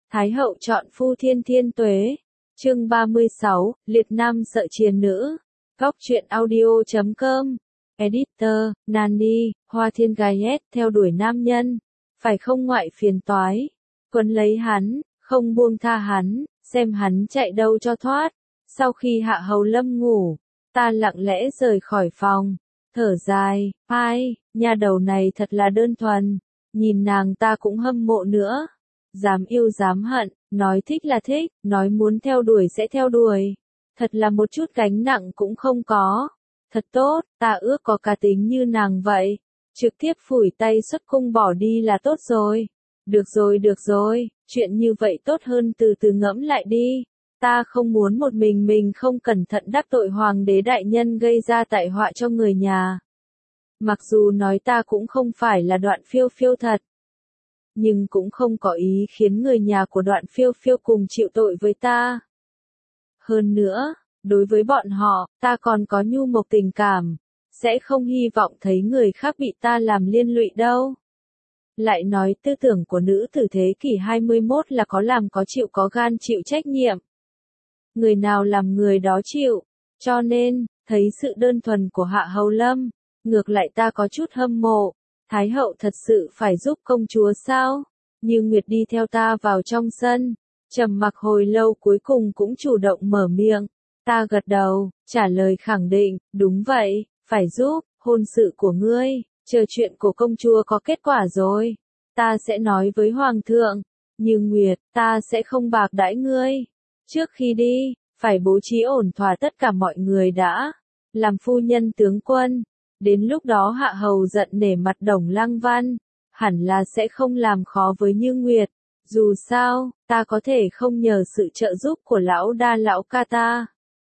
Thái hậu chọn phu thiên thiên tuế. Chương 36, liệt nam sợ triền nữ. Góc truyện audio.com. Editor, Nani, Hoa Thiên Gayet theo đuổi nam nhân. Phải không ngoại phiền toái. Quấn lấy hắn, không buông tha hắn, xem hắn chạy đâu cho thoát. Sau khi Hạ Hầu Lâm ngủ, ta lặng lẽ rời khỏi phòng. Thở dài, ai, nhà đầu này thật là đơn thuần. Nhìn nàng ta cũng hâm mộ nữa. Dám yêu dám hận, nói thích là thích, nói muốn theo đuổi sẽ theo đuổi. Thật là một chút gánh nặng cũng không có. Thật tốt, ta ước có cá tính như nàng vậy. Trực tiếp phủi tay xuất cung bỏ đi là tốt rồi. Được rồi, chuyện như vậy tốt hơn từ từ ngẫm lại đi. Ta không muốn một mình không cẩn thận đắc tội hoàng đế đại nhân gây ra tai họa cho người nhà. Mặc dù nói ta cũng không phải là Đoạn Phiêu Phiêu thật, nhưng cũng không có ý khiến người nhà của Đoạn Phiêu Phiêu cùng chịu tội với ta. Hơn nữa, đối với bọn họ, ta còn có nhu mộc tình cảm, sẽ không hy vọng thấy người khác bị ta làm liên lụy đâu. Lại nói tư tưởng của nữ tử thế kỷ 21 là có làm có chịu có gan chịu trách nhiệm. Người nào làm người đó chịu, cho nên, thấy sự đơn thuần của Hạ Hầu Lâm, ngược lại ta có chút hâm mộ. Thái hậu thật sự phải giúp công chúa sao? Như Nguyệt đi theo ta vào trong sân, trầm mặc hồi lâu cuối cùng cũng chủ động mở miệng. Ta gật đầu, trả lời khẳng định, đúng vậy, phải giúp, hôn sự của ngươi, chờ chuyện của công chúa có kết quả rồi. Ta sẽ nói với Hoàng thượng, Như Nguyệt, ta sẽ không bạc đãi ngươi. Trước khi đi, phải bố trí ổn thỏa tất cả mọi người đã. Làm phu nhân tướng quân. Đến lúc đó Hạ Hầu giận nể mặt Đồng Lăng Văn, hẳn là sẽ không làm khó với Như Nguyệt. Dù sao, ta có thể không nhờ sự trợ giúp của lão đa lão ca ta.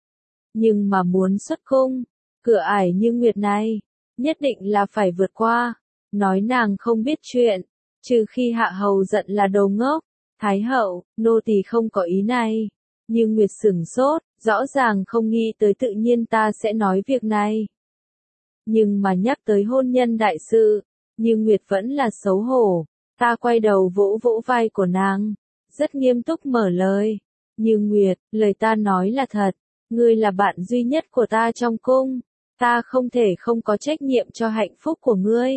Nhưng mà muốn xuất cung, cửa ải Như Nguyệt này, nhất định là phải vượt qua. Nói nàng không biết chuyện, trừ khi Hạ Hầu giận là đồ ngốc. Thái hậu, nô tỳ không có ý này. Như Nguyệt sửng sốt, rõ ràng không nghĩ tới tự nhiên ta sẽ nói việc này. Nhưng mà nhắc tới hôn nhân đại sự, Như Nguyệt vẫn là xấu hổ. Ta quay đầu vỗ vỗ vai của nàng, rất nghiêm túc mở lời. Như Nguyệt, lời ta nói là thật, ngươi là bạn duy nhất của ta trong cung, ta không thể không có trách nhiệm cho hạnh phúc của ngươi.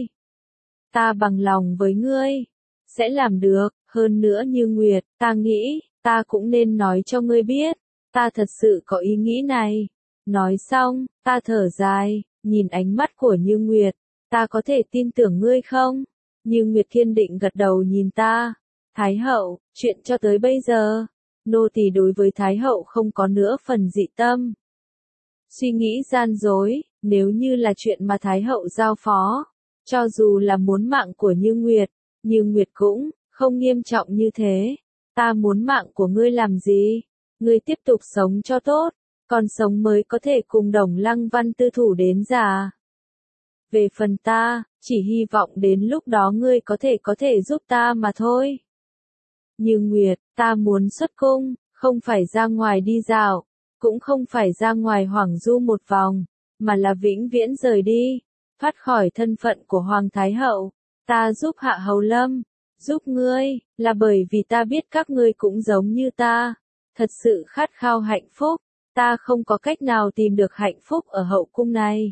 Ta bằng lòng với ngươi, sẽ làm được, hơn nữa Như Nguyệt, ta nghĩ, ta cũng nên nói cho ngươi biết, ta thật sự có ý nghĩ này. Nói xong, ta thở dài, nhìn ánh mắt của Như Nguyệt, ta có thể tin tưởng ngươi không? Như Nguyệt kiên định gật đầu nhìn ta. Thái hậu, chuyện cho tới bây giờ, nô tỳ đối với Thái hậu không có nữa phần dị tâm. Suy nghĩ gian dối, nếu như là chuyện mà Thái hậu giao phó, cho dù là muốn mạng của Như Nguyệt cũng không nghiêm trọng như thế. Ta muốn mạng của ngươi làm gì? Ngươi tiếp tục sống cho tốt, còn sống mới có thể cùng Đồng Lăng Văn tư thủ đến già. Về phần ta, chỉ hy vọng đến lúc đó ngươi có thể giúp ta mà thôi. Như Nguyệt, ta muốn xuất cung, không phải ra ngoài đi dạo, cũng không phải ra ngoài hoảng du một vòng, mà là vĩnh viễn rời đi, thoát khỏi thân phận của Hoàng Thái Hậu. Ta giúp Hạ Hầu Lâm, giúp ngươi, là bởi vì ta biết các ngươi cũng giống như ta, thật sự khát khao hạnh phúc. Ta không có cách nào tìm được hạnh phúc ở hậu cung này.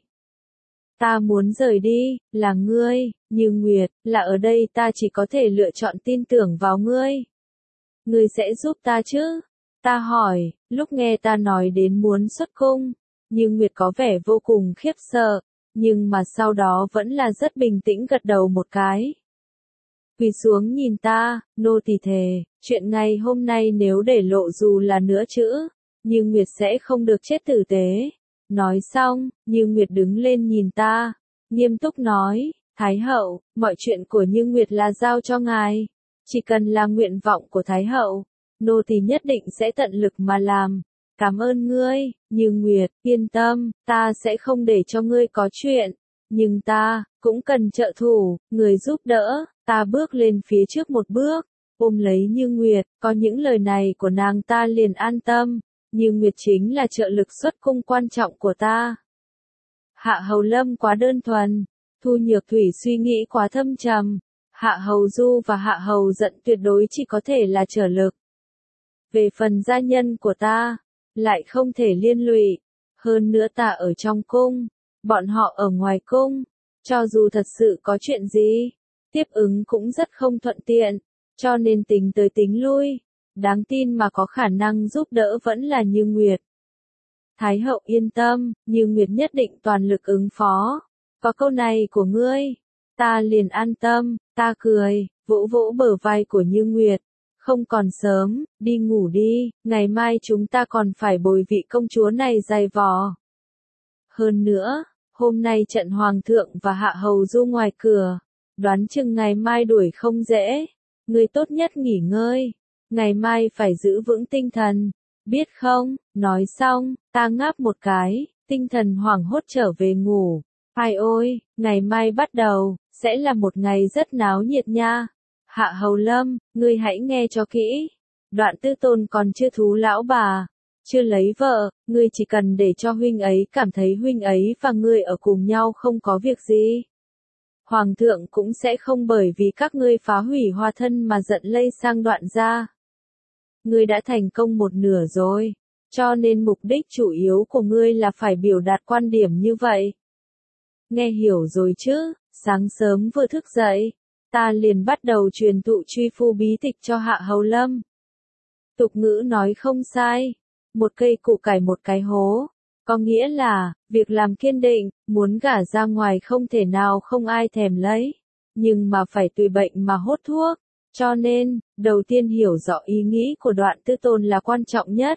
Ta muốn rời đi, là ngươi, Như Nguyệt, là ở đây ta chỉ có thể lựa chọn tin tưởng vào ngươi. Ngươi sẽ giúp ta chứ? Ta hỏi, lúc nghe ta nói đến muốn xuất cung, Như Nguyệt có vẻ vô cùng khiếp sợ, nhưng mà sau đó vẫn là rất bình tĩnh gật đầu một cái. Quỳ xuống nhìn ta, nô tỳ thề, chuyện ngày hôm nay nếu để lộ dù là nửa chữ, Như Nguyệt sẽ không được chết tử tế. Nói xong, Như Nguyệt đứng lên nhìn ta, nghiêm túc nói, Thái hậu, mọi chuyện của Như Nguyệt là giao cho ngài. Chỉ cần là nguyện vọng của Thái hậu, nô tỳ nhất định sẽ tận lực mà làm. Cảm ơn ngươi, Như Nguyệt, yên tâm, ta sẽ không để cho ngươi có chuyện. Nhưng ta, cũng cần trợ thủ, người giúp đỡ. Ta bước lên phía trước một bước, ôm lấy Như Nguyệt, có những lời này của nàng ta liền an tâm. Như Nguyệt chính là trợ lực xuất cung quan trọng của ta. Hạ Hầu Lâm quá đơn thuần, Thu Nhược Thủy suy nghĩ quá thâm trầm. Hạ Hầu Du và Hạ Hầu Giận tuyệt đối chỉ có thể là trở lực. Về phần gia nhân của ta, lại không thể liên lụy. Hơn nữa ta ở trong cung, bọn họ ở ngoài cung, cho dù thật sự có chuyện gì, tiếp ứng cũng rất không thuận tiện, cho nên tính tới tính lui, đáng tin mà có khả năng giúp đỡ vẫn là Như Nguyệt. Thái hậu yên tâm, Như Nguyệt nhất định toàn lực ứng phó. Có câu này của ngươi, ta liền an tâm, ta cười, vỗ vỗ bờ vai của Như Nguyệt. Không còn sớm, đi ngủ đi, ngày mai chúng ta còn phải bồi vị công chúa này dày vò. Hơn nữa, hôm nay trận Hoàng thượng và Hạ Hầu Du ngoài cửa, đoán chừng ngày mai đuổi không dễ. Ngươi tốt nhất nghỉ ngơi, ngày mai phải giữ vững tinh thần, biết không? Nói xong, ta ngáp một cái, tinh thần hoảng hốt trở về ngủ. Ai ôi, ngày mai bắt đầu, sẽ là một ngày rất náo nhiệt nha. Hạ Hầu Lâm, ngươi hãy nghe cho kỹ. Đoạn Tư Tôn còn chưa thú lão bà, chưa lấy vợ, ngươi chỉ cần để cho huynh ấy cảm thấy huynh ấy và ngươi ở cùng nhau không có việc gì. Hoàng thượng cũng sẽ không bởi vì các ngươi phá hủy Hoa Thân mà giận lây sang Đoạn gia. Ngươi đã thành công một nửa rồi, cho nên mục đích chủ yếu của ngươi là phải biểu đạt quan điểm như vậy. Nghe hiểu rồi chứ? Sáng sớm vừa thức dậy, ta liền bắt đầu truyền thụ truy phu bí tịch cho Hạ Hầu Lâm. Tục ngữ nói không sai, một cây củ cải một cái hố, có nghĩa là, việc làm kiên định, muốn gả ra ngoài không thể nào không ai thèm lấy, nhưng mà phải tùy bệnh mà hốt thuốc, cho nên, đầu tiên hiểu rõ ý nghĩ của Đoạn Tư Tôn là quan trọng nhất.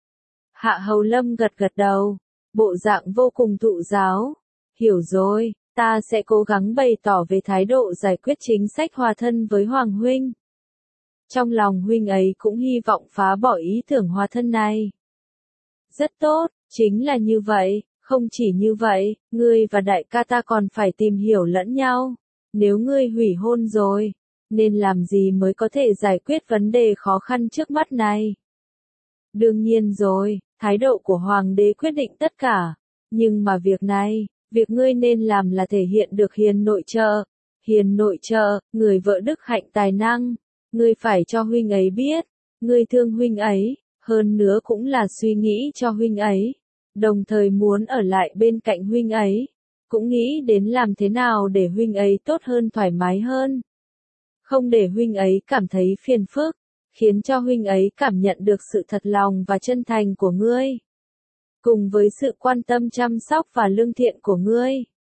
Hạ Hầu Lâm gật gật đầu, bộ dạng vô cùng thụ giáo, hiểu rồi. Ta sẽ cố gắng bày tỏ về thái độ giải quyết chính sách Hoa Thân với Hoàng huynh. Trong lòng huynh ấy cũng hy vọng phá bỏ ý tưởng Hoa Thân này. Rất tốt, chính là như vậy, không chỉ như vậy, ngươi và đại ca ta còn phải tìm hiểu lẫn nhau. Nếu ngươi hủy hôn rồi, nên làm gì mới có thể giải quyết vấn đề khó khăn trước mắt này? Đương nhiên rồi, thái độ của Hoàng đế quyết định tất cả, nhưng mà việc ngươi nên làm là thể hiện được hiền nội trợ. Hiền nội trợ, người vợ đức hạnh tài năng. Ngươi phải cho huynh ấy biết, ngươi thương huynh ấy, hơn nữa cũng là suy nghĩ cho huynh ấy. Đồng thời muốn ở lại bên cạnh huynh ấy, cũng nghĩ đến làm thế nào để huynh ấy tốt hơn thoải mái hơn. Không để huynh ấy cảm thấy phiền phức, khiến cho huynh ấy cảm nhận được sự thật lòng và chân thành của ngươi. Cùng với sự quan tâm chăm sóc và lương thiện của ngươi.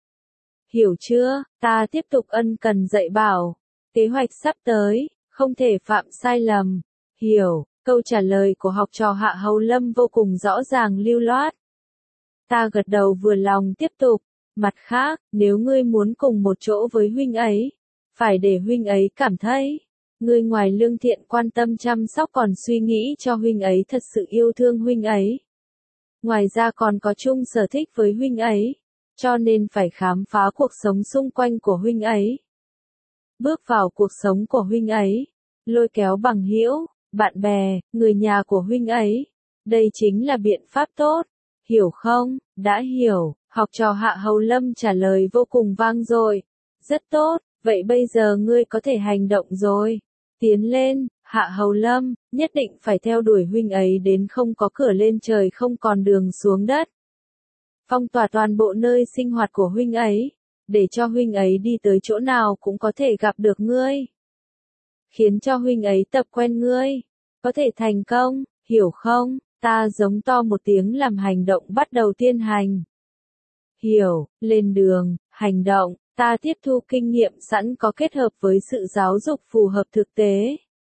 Hiểu chưa? Ta tiếp tục ân cần dạy bảo. Kế hoạch sắp tới, không thể phạm sai lầm. Hiểu, câu trả lời của học trò Hạ Hầu Lâm vô cùng rõ ràng lưu loát. Ta gật đầu vừa lòng tiếp tục. Mặt khác, nếu ngươi muốn cùng một chỗ với huynh ấy, phải để huynh ấy cảm thấy, ngươi ngoài lương thiện quan tâm chăm sóc còn suy nghĩ cho huynh ấy thật sự yêu thương huynh ấy. Ngoài ra còn có chung sở thích với huynh ấy, cho nên phải khám phá cuộc sống xung quanh của huynh ấy. Bước vào cuộc sống của huynh ấy, lôi kéo bằng hữu, bạn bè, người nhà của huynh ấy. Đây chính là biện pháp tốt, hiểu không? Đã hiểu, học trò Hạ Hầu Lâm trả lời vô cùng vang dội. Rất tốt, vậy bây giờ ngươi có thể hành động rồi. Tiến lên, Hạ Hầu Lâm, nhất định phải theo đuổi huynh ấy đến không có cửa lên trời không còn đường xuống đất. Phong tỏa toàn bộ nơi sinh hoạt của huynh ấy, để cho huynh ấy đi tới chỗ nào cũng có thể gặp được ngươi. Khiến cho huynh ấy tập quen ngươi, có thể thành công, hiểu không? Ta giống to một tiếng làm hành động bắt đầu tiên hành. Hiểu, lên đường, hành động, ta tiếp thu kinh nghiệm sẵn có kết hợp với sự giáo dục phù hợp thực tế.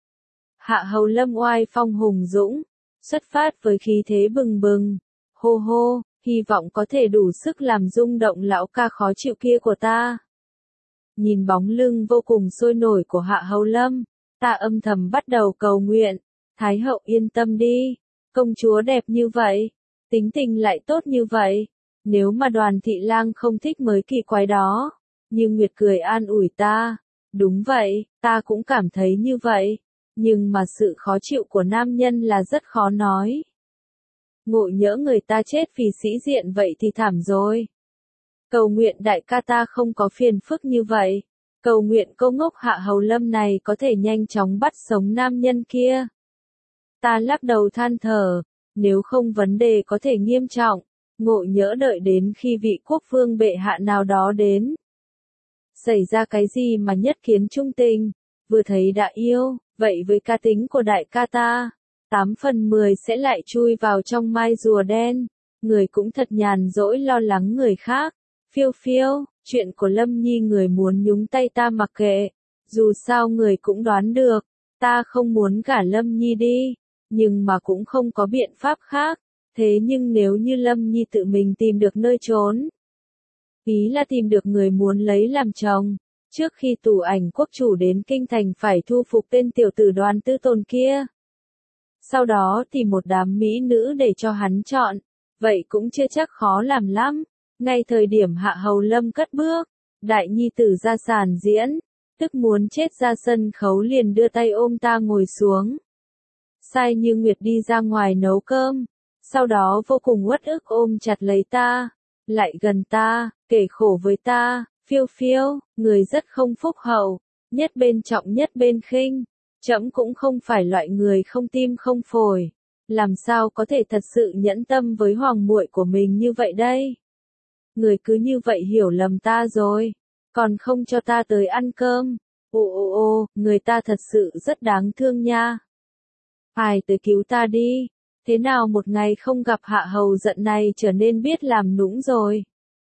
Hạ Hầu Lâm oai phong hùng dũng, xuất phát với khí thế bừng bừng. Hô hô, hy vọng có thể đủ sức làm rung động lão ca khó chịu kia của ta. Nhìn bóng lưng vô cùng sôi nổi của Hạ Hầu Lâm, ta âm thầm bắt đầu cầu nguyện. Thái hậu yên tâm đi, công chúa đẹp như vậy, tính tình lại tốt như vậy. Nếu mà Đoàn thị lang không thích mới kỳ quái đó. Nhưng Nguyệt cười an ủi ta. Đúng vậy, ta cũng cảm thấy như vậy. Nhưng mà sự khó chịu của nam nhân là rất khó nói. Ngộ nhỡ người ta chết vì sĩ diện vậy thì thảm rồi. Cầu nguyện đại ca ta không có phiền phức như vậy. Cầu nguyện cô ngốc Hạ Hầu Lâm này có thể nhanh chóng bắt sống nam nhân kia. Ta lắc đầu than thở, nếu không vấn đề có thể nghiêm trọng, ngộ nhỡ đợi đến khi vị quốc vương bệ hạ nào đó đến. Xảy ra cái gì mà nhất kiến trung tình, vừa thấy đã yêu, vậy với cá tính của đại ca ta, 8 phần 10 sẽ lại chui vào trong mai rùa đen, người cũng thật nhàn rỗi lo lắng người khác. Phiêu phiêu, chuyện của Lâm Nhi người muốn nhúng tay ta mặc kệ, dù sao người cũng đoán được, ta không muốn gả Lâm Nhi đi, nhưng mà cũng không có biện pháp khác, thế nhưng nếu như Lâm Nhi tự mình tìm được nơi trốn, ý là tìm được người muốn lấy làm chồng, trước khi Tù Ảnh quốc chủ đến kinh thành phải thu phục tên tiểu tử Đoàn Tư Tồn kia. Sau đó tìm một đám mỹ nữ để cho hắn chọn, vậy cũng chưa chắc khó làm lắm. Ngay thời điểm Hạ Hầu Lâm cất bước, đại nhi tử ra sàn diễn, tức muốn chết ra sân khấu liền đưa tay ôm ta ngồi xuống. Sai Như Nguyệt đi ra ngoài nấu cơm, sau đó vô cùng uất ức ôm chặt lấy ta, lại gần ta, kể khổ với ta, phiêu phiêu, người rất không phúc hậu, nhất bên trọng nhất bên khinh, trẫm cũng không phải loại người không tim không phổi, làm sao có thể thật sự nhẫn tâm với hoàng muội của mình như vậy đây? Người cứ như vậy hiểu lầm ta rồi, còn không cho ta tới ăn cơm. Ô, người ta thật sự rất đáng thương nha. Ai tới cứu ta đi, thế nào một ngày không gặp Hạ Hầu Giận này trở nên biết làm nũng rồi.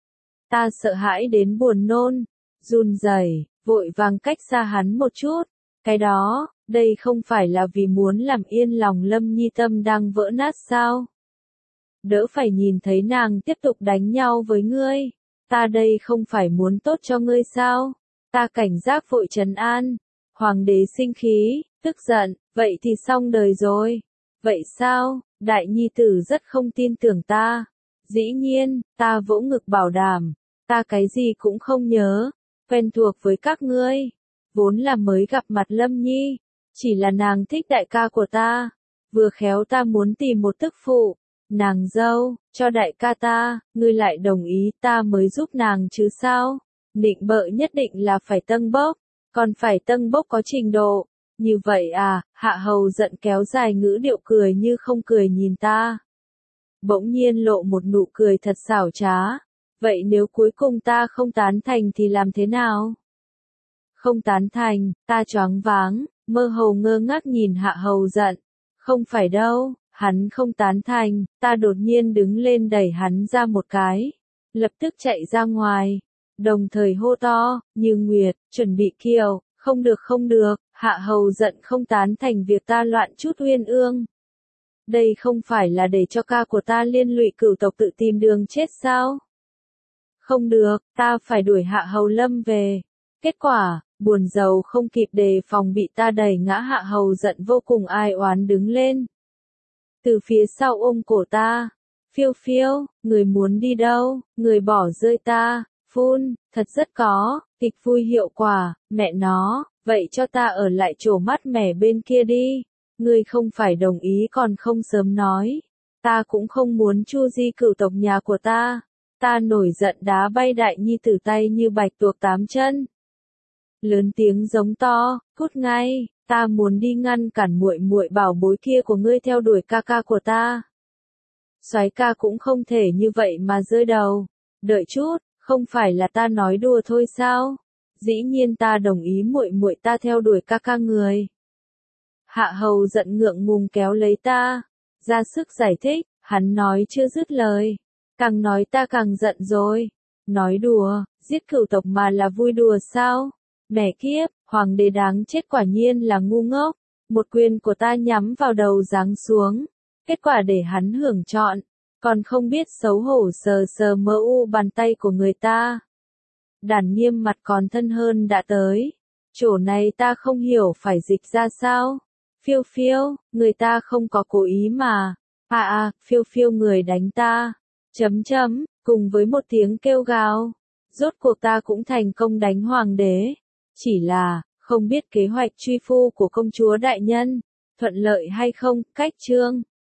Ta sợ hãi đến buồn nôn, run rẩy, vội vàng cách xa hắn một chút. Cái đó, đây không phải là vì muốn làm yên lòng Lâm Nhi tâm đang vỡ nát sao? Đỡ phải nhìn thấy nàng tiếp tục đánh nhau với ngươi. Ta đây không phải muốn tốt cho ngươi sao? Ta cảnh giác vội trấn an. Hoàng đế sinh khí, tức giận, vậy thì xong đời rồi. Vậy sao? Đại nhi tử rất không tin tưởng ta. Dĩ nhiên, ta vỗ ngực bảo đảm. Ta cái gì cũng không nhớ. Quen thuộc với các ngươi. Vốn là mới gặp mặt Lâm Nhi. Chỉ là nàng thích đại ca của ta. Vừa khéo ta muốn tìm một tức phụ. Nàng dâu, cho đại ca ta, ngươi lại đồng ý ta mới giúp nàng chứ sao? Nịnh bợ nhất định là phải tâng bốc, còn phải tâng bốc có trình độ. Như vậy à, Hạ Hầu Giận kéo dài ngữ điệu cười như không cười nhìn ta. Bỗng nhiên lộ một nụ cười thật xảo trá. Vậy nếu cuối cùng ta không tán thành thì làm thế nào? Không tán thành, ta choáng váng, mơ hồ ngơ ngác nhìn Hạ Hầu Giận. Không phải đâu. Hắn không tán thành, ta đột nhiên đứng lên đẩy hắn ra một cái, lập tức chạy ra ngoài, đồng thời hô to, Như Nguyệt, chuẩn bị kiều, không được, Hạ Hầu Giận không tán thành việc ta loạn chút uyên ương. Đây không phải là để cho ca của ta liên lụy cửu tộc tự tìm đường chết sao? Không được, ta phải đuổi Hạ Hầu Lâm về. Kết quả, buồn rầu không kịp đề phòng bị ta đẩy ngã. Hạ Hầu Giận vô cùng ai oán đứng lên. Từ phía sau ôm cổ ta, phiêu phiêu, người muốn đi đâu, người bỏ rơi ta, phun, thật rất có, kịch vui hiệu quả, mẹ nó, vậy cho ta ở lại chỗ mát mẻ bên kia đi, người không phải đồng ý còn không sớm nói, ta cũng không muốn chu di cửu tộc nhà của ta nổi giận đá bay đại nhi tử tay như bạch tuộc 8 chân. Lớn tiếng giống to, cút ngay. Ta muốn đi ngăn cản muội muội bảo bối kia của ngươi theo đuổi ca ca của ta. Soái ca cũng không thể như vậy mà rơi đầu. Đợi chút, không phải là ta nói đùa thôi sao? Dĩ nhiên ta đồng ý muội muội ta theo đuổi ca ca người. Hạ Hầu Giận ngượng ngùng kéo lấy ta, ra sức giải thích, hắn nói chưa dứt lời, càng nói ta càng giận rồi. Nói đùa, giết cửu tộc mà là vui đùa sao? Mẹ kiếp, hoàng đế đáng chết quả nhiên là ngu ngốc, một quyền của ta nhắm vào đầu giáng xuống, kết quả để hắn hưởng trọn, còn không biết xấu hổ sờ sờ mơ u bàn tay của người ta. Đàn Nghiêm mặt còn thân hơn đã tới, chỗ này ta không hiểu phải dịch ra sao, phiêu phiêu, người ta không có cố ý mà, phiêu phiêu người đánh ta, cùng với một tiếng kêu gào, rốt cuộc ta cũng thành công đánh hoàng đế. Chỉ là, không biết kế hoạch truy phu của công chúa đại nhân, thuận lợi hay không, cách chương.